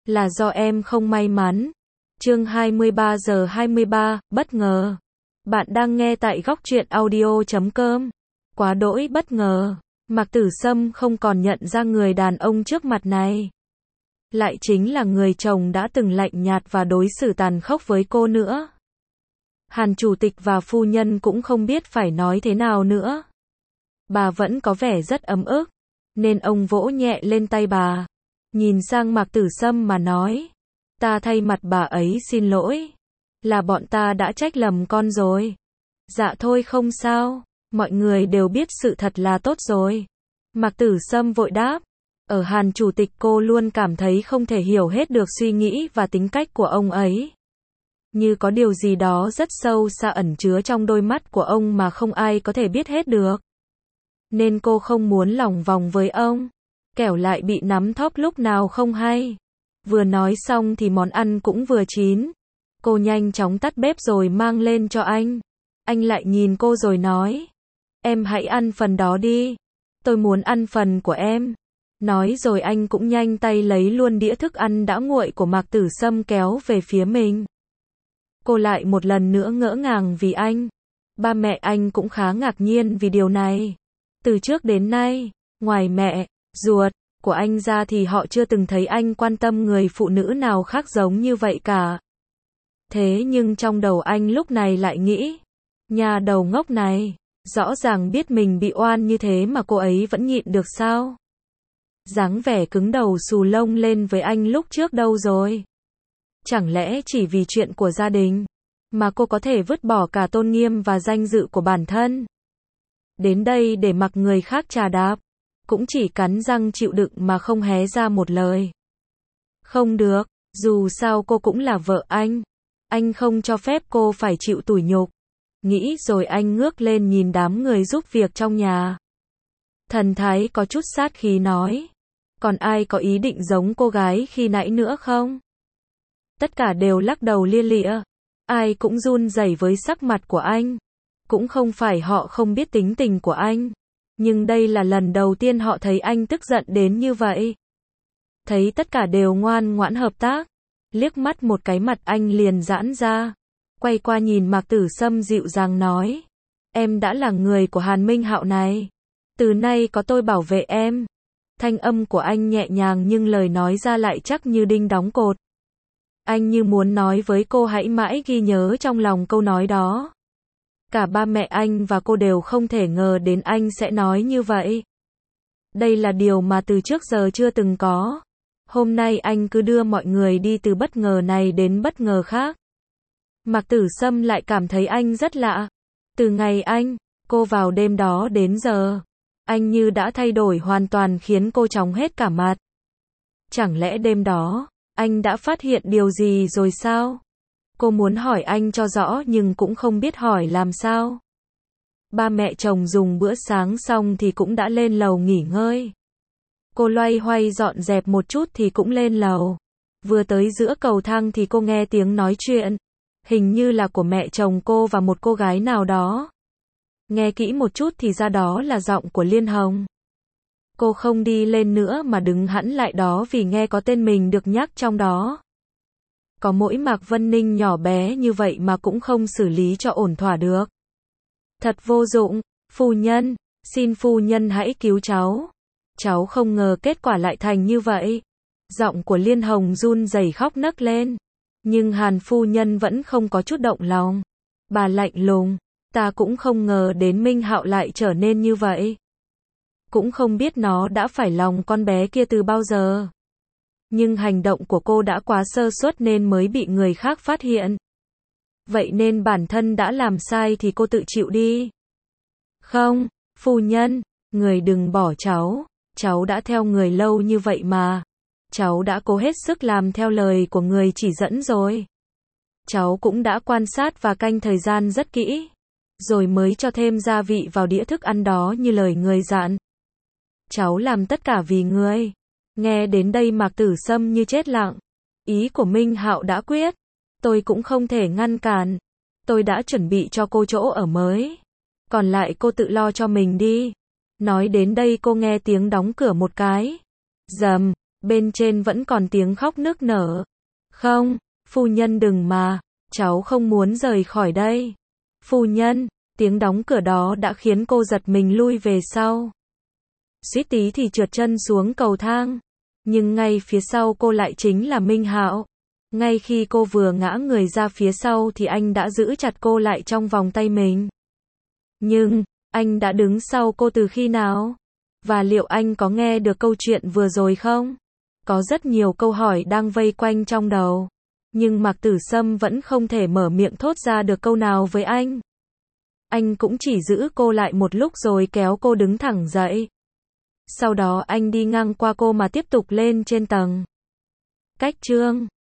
Là do em không may mắn. Chương 23 giờ 23, bất ngờ. Bạn đang nghe tại góc truyện audio.com. Quá đỗi bất ngờ. Mạc Tử Sâm không còn nhận ra người đàn ông trước mặt này. Lại chính là người chồng đã từng lạnh nhạt và đối xử tàn khốc với cô nữa. Hàn chủ tịch và phu nhân cũng không biết phải nói thế nào nữa. Bà vẫn có vẻ rất ấm ức, nên ông vỗ nhẹ lên tay bà. Nhìn sang Mạc Tử Sâm mà nói. Ta thay mặt bà ấy xin lỗi. Là bọn ta đã trách lầm con rồi. Dạ thôi không sao. Mọi người đều biết sự thật là tốt rồi. Mạc Tử Sâm vội đáp. Ở Hàn chủ tịch cô luôn cảm thấy không thể hiểu hết được suy nghĩ và tính cách của ông ấy. Như có điều gì đó rất sâu xa ẩn chứa trong đôi mắt của ông mà không ai có thể biết hết được. Nên cô không muốn lòng vòng với ông. Kẻo lại bị nắm thóp lúc nào không hay. Vừa nói xong thì món ăn cũng vừa chín. Cô nhanh chóng tắt bếp rồi mang lên cho anh. Anh lại nhìn cô rồi nói. Em hãy ăn phần đó đi. Tôi muốn ăn phần của em. Nói rồi anh cũng nhanh tay lấy luôn đĩa thức ăn đã nguội của Mạc Tử Sâm kéo về phía mình. Cô lại một lần nữa ngỡ ngàng vì anh. Ba mẹ anh cũng khá ngạc nhiên vì điều này. Từ trước đến nay, ngoài mẹ, ruột của anh ra thì họ chưa từng thấy anh quan tâm người phụ nữ nào khác giống như vậy cả. Thế nhưng trong đầu anh lúc này lại nghĩ, nhà đầu ngốc này, rõ ràng biết mình bị oan như thế mà cô ấy vẫn nhịn được sao? Dáng vẻ cứng đầu xù lông lên với anh lúc trước đâu rồi? Chẳng lẽ chỉ vì chuyện của gia đình, mà cô có thể vứt bỏ cả tôn nghiêm và danh dự của bản thân? Đến đây để mặc người khác chà đạp, cũng chỉ cắn răng chịu đựng mà không hé ra một lời. Không được, dù sao cô cũng là vợ anh không cho phép cô phải chịu tủi nhục. Nghĩ rồi anh ngước lên nhìn đám người giúp việc trong nhà. Thần thái có chút sát khí nói. Còn ai có ý định giống cô gái khi nãy nữa không? Tất cả đều lắc đầu lia lịa. Ai cũng run rẩy với sắc mặt của anh. Cũng không phải họ không biết tính tình của anh. Nhưng đây là lần đầu tiên họ thấy anh tức giận đến như vậy. Thấy tất cả đều ngoan ngoãn hợp tác. Liếc mắt một cái mặt anh liền giãn ra. Quay qua nhìn Mạc Tử Sâm dịu dàng nói. Em đã là người của Hàn Minh Hạo này. Từ nay có tôi bảo vệ em. Thanh âm của anh nhẹ nhàng nhưng lời nói ra lại chắc như đinh đóng cột. Anh như muốn nói với cô hãy mãi ghi nhớ trong lòng câu nói đó. Cả ba mẹ anh và cô đều không thể ngờ đến anh sẽ nói như vậy. Đây là điều mà từ trước giờ chưa từng có. Hôm nay anh cứ đưa mọi người đi từ bất ngờ này đến bất ngờ khác. Mạc Tử Sâm lại cảm thấy anh rất lạ. Từ ngày cô vào đêm đó đến giờ, anh như đã thay đổi hoàn toàn khiến cô chóng hết cả mặt. Chẳng lẽ đêm đó, anh đã phát hiện điều gì rồi sao? Cô muốn hỏi anh cho rõ nhưng cũng không biết hỏi làm sao. Ba mẹ chồng dùng bữa sáng xong thì cũng đã lên lầu nghỉ ngơi. Cô loay hoay dọn dẹp một chút thì cũng lên lầu. Vừa tới giữa cầu thang thì cô nghe tiếng nói chuyện. Hình như là của mẹ chồng cô và một cô gái nào đó. Nghe kỹ một chút thì ra đó là giọng của Liên Hồng. Cô không đi lên nữa mà đứng hẳn lại đó vì nghe có tên mình được nhắc trong đó. Có mỗi Mạc Vân Ninh nhỏ bé như vậy mà cũng không xử lý cho ổn thỏa được. Thật vô dụng, phu nhân, xin phu nhân hãy cứu cháu. Cháu không ngờ kết quả lại thành như vậy. Giọng của Liên Hồng run rẩy khóc nấc lên. Nhưng Hàn phu nhân vẫn không có chút động lòng. Bà lạnh lùng, ta cũng không ngờ đến Minh Hạo lại trở nên như vậy. Cũng không biết nó đã phải lòng con bé kia từ bao giờ. Nhưng hành động của cô đã quá sơ suất nên mới bị người khác phát hiện. Vậy nên bản thân đã làm sai thì cô tự chịu đi. Không, phu nhân, người đừng bỏ cháu đã theo người lâu như vậy mà. Cháu đã cố hết sức làm theo lời của người chỉ dẫn rồi. Cháu cũng đã quan sát và canh thời gian rất kỹ. Rồi mới cho thêm gia vị vào đĩa thức ăn đó như lời người dặn. Cháu làm tất cả vì người. Nghe đến đây Mạc Tử Sâm như chết lặng. Ý của Minh Hạo đã quyết. Tôi cũng không thể ngăn cản. Tôi đã chuẩn bị cho cô chỗ ở mới. Còn lại cô tự lo cho mình đi. Nói đến đây cô nghe tiếng đóng cửa một cái. Rầm, Bên trên vẫn còn tiếng khóc nức nở. Không, phu nhân đừng mà, cháu không muốn rời khỏi đây. Phu nhân, tiếng đóng cửa đó đã khiến cô giật mình lui về sau. Suýt tí thì trượt chân xuống cầu thang. Nhưng ngay phía sau cô lại chính là Minh Hạo. Ngay khi cô vừa ngã người ra phía sau thì anh đã giữ chặt cô lại trong vòng tay mình. Nhưng, anh đã đứng sau cô từ khi nào? Và liệu anh có nghe được câu chuyện vừa rồi không? Có rất nhiều câu hỏi đang vây quanh trong đầu. Nhưng Mạc Tử Sâm vẫn không thể mở miệng thốt ra được câu nào với anh. Anh cũng chỉ giữ cô lại một lúc rồi kéo cô đứng thẳng dậy. Sau đó anh đi ngang qua cô mà tiếp tục lên trên tầng. Cách chương